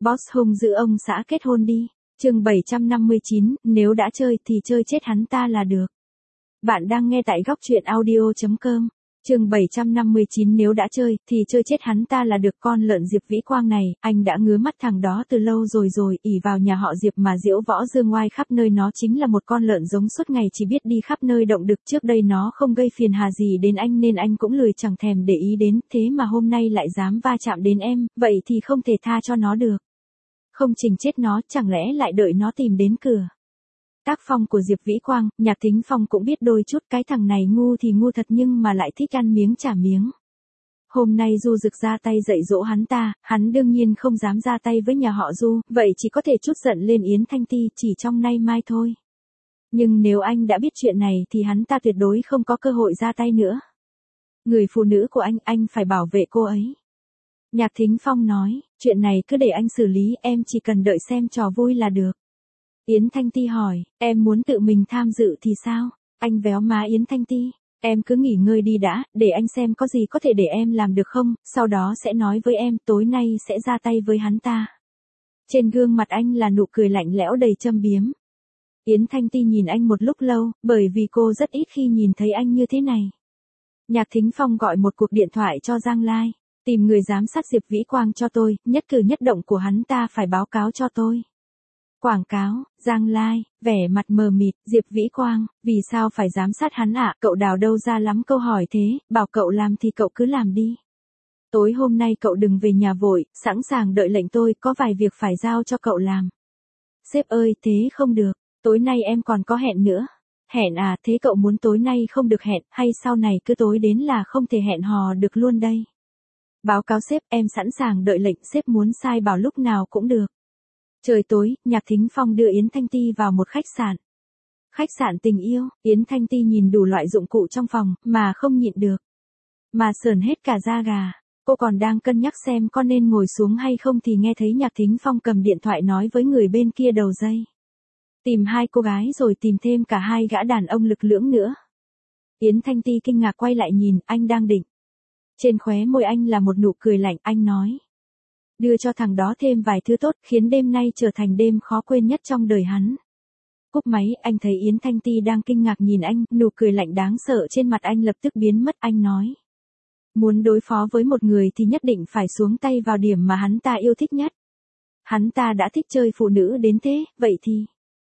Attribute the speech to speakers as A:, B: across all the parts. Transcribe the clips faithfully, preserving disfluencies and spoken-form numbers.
A: Boss hung dữ ông xã kết hôn đi. Chương bảy trăm năm mươi chín, nếu đã chơi thì chơi chết hắn ta là được. Bạn đang nghe tại góc truyện audio chấm com. Chương bảy trăm năm mươi chín, nếu đã chơi thì chơi chết hắn ta là được. Con lợn Diệp Vĩ Quang này, anh đã ngứa mắt thằng đó từ lâu rồi rồi, ỷ vào nhà họ Diệp mà diễu võ dương oai khắp nơi. Nó chính là một con lợn giống suốt ngày chỉ biết đi khắp nơi động đực. Trước đây nó không gây phiền hà gì đến anh nên anh cũng lười chẳng thèm để ý đến, thế mà hôm nay lại dám va chạm đến em, vậy thì không thể tha cho nó được. Không chỉnh chết nó, chẳng lẽ lại đợi nó tìm đến cửa. Tác phong của Diệp Vĩ Quang, Nhạc Thính Phong cũng biết đôi chút, cái thằng này ngu thì ngu thật nhưng mà lại thích ăn miếng trả miếng. Hôm nay Du Dực ra tay dạy dỗ hắn ta, hắn đương nhiên không dám ra tay với nhà họ Du, vậy chỉ có thể trút giận lên Yến Thanh Ti chỉ trong nay mai thôi. Nhưng nếu anh đã biết chuyện này thì hắn ta tuyệt đối không có cơ hội ra tay nữa. Người phụ nữ của anh, anh phải bảo vệ cô ấy. Nhạc Thính Phong nói, chuyện này cứ để anh xử lý, em chỉ cần đợi xem trò vui là được. Yến Thanh Ti hỏi, em muốn tự mình tham dự thì sao? Anh véo má Yến Thanh Ti, em cứ nghỉ ngơi đi đã, để anh xem có gì có thể để em làm được không, sau đó sẽ nói với em, tối nay sẽ ra tay với hắn ta. Trên gương mặt anh là nụ cười lạnh lẽo đầy châm biếm. Yến Thanh Ti nhìn anh một lúc lâu, bởi vì cô rất ít khi nhìn thấy anh như thế này. Nhạc Thính Phong gọi một cuộc điện thoại cho Giang Lai, tìm người giám sát Diệp Vĩ Quang cho tôi, nhất cử nhất động của hắn ta phải báo cáo cho tôi. Quảng cáo, Giang Lai, vẻ mặt mờ mịt, Diệp Vĩ Quang, vì sao phải giám sát hắn ạ? À? Cậu đào đâu ra lắm câu hỏi thế, bảo cậu làm thì cậu cứ làm đi. Tối hôm nay cậu đừng về nhà vội, sẵn sàng đợi lệnh tôi, có vài việc phải giao cho cậu làm. Sếp ơi, thế không được, tối nay em còn có hẹn nữa. Hẹn à, thế cậu muốn tối nay không được hẹn, hay sau này cứ tối đến là không thể hẹn hò được luôn đây? Báo cáo sếp, em sẵn sàng đợi lệnh, sếp muốn sai bảo lúc nào cũng được. Trời tối, Nhạc Thính Phong đưa Yến Thanh Ti vào một khách sạn. Khách sạn tình yêu, Yến Thanh Ti nhìn đủ loại dụng cụ trong phòng, mà không nhịn được. Mà sởn hết cả da gà. Cô còn đang cân nhắc xem có nên ngồi xuống hay không thì nghe thấy Nhạc Thính Phong cầm điện thoại nói với người bên kia đầu dây. Tìm hai cô gái rồi tìm thêm cả hai gã đàn ông lực lưỡng nữa. Yến Thanh Ti kinh ngạc quay lại nhìn, anh đang định. Trên khóe môi anh là một nụ cười lạnh, anh nói. Đưa cho thằng đó thêm vài thứ tốt, khiến đêm nay trở thành đêm khó quên nhất trong đời hắn. Cúp máy, anh thấy Yến Thanh Ti đang kinh ngạc nhìn anh, nụ cười lạnh đáng sợ trên mặt anh lập tức biến mất, anh nói. Muốn đối phó với một người thì nhất định phải xuống tay vào điểm mà hắn ta yêu thích nhất. Hắn ta đã thích chơi phụ nữ đến thế, vậy thì.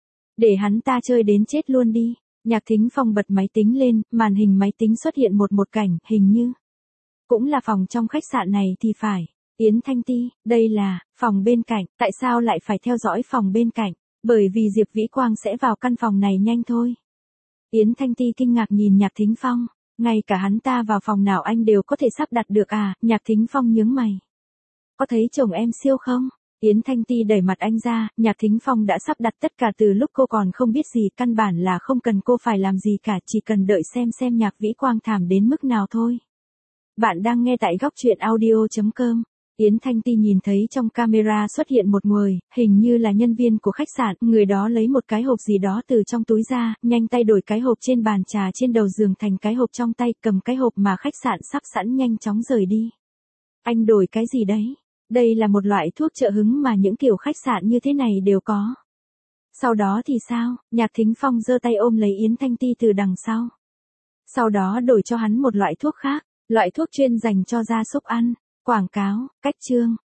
A: Để hắn ta chơi đến chết luôn đi. Nhạc Thính Phong bật máy tính lên, màn hình máy tính xuất hiện một một cảnh, hình như. Cũng là phòng trong khách sạn này thì phải. Yến Thanh Ti, đây là phòng bên cạnh, tại sao lại phải theo dõi phòng bên cạnh? Bởi vì Diệp Vĩ Quang sẽ vào căn phòng này nhanh thôi. Yến Thanh Ti kinh ngạc nhìn Nhạc Thính Phong, ngay cả hắn ta vào phòng nào anh đều có thể sắp đặt được à? Nhạc Thính Phong nhướng mày. Có thấy chồng em siêu không? Yến Thanh Ti đẩy mặt anh ra, Nhạc Thính Phong đã sắp đặt tất cả từ lúc cô còn không biết gì, căn bản là không cần cô phải làm gì cả, chỉ cần đợi xem xem Nhạc Vĩ Quang thảm đến mức nào thôi. Bạn đang nghe tại góc truyện audio chấm com. Yến Thanh Ti nhìn thấy trong camera xuất hiện một người, hình như là nhân viên của khách sạn, người đó lấy một cái hộp gì đó từ trong túi ra, nhanh tay đổi cái hộp trên bàn trà trên đầu giường thành cái hộp trong tay, cầm cái hộp mà khách sạn sắp sẵn nhanh chóng rời đi. Anh đổi cái gì đấy? Đây là một loại thuốc trợ hứng mà những kiểu khách sạn như thế này đều có. Sau đó thì sao? Nhạc Thính Phong giơ tay ôm lấy Yến Thanh Ti từ đằng sau. Sau đó đổi cho hắn một loại thuốc khác, loại thuốc chuyên dành cho gia súc ăn. Quảng cáo, cách chương,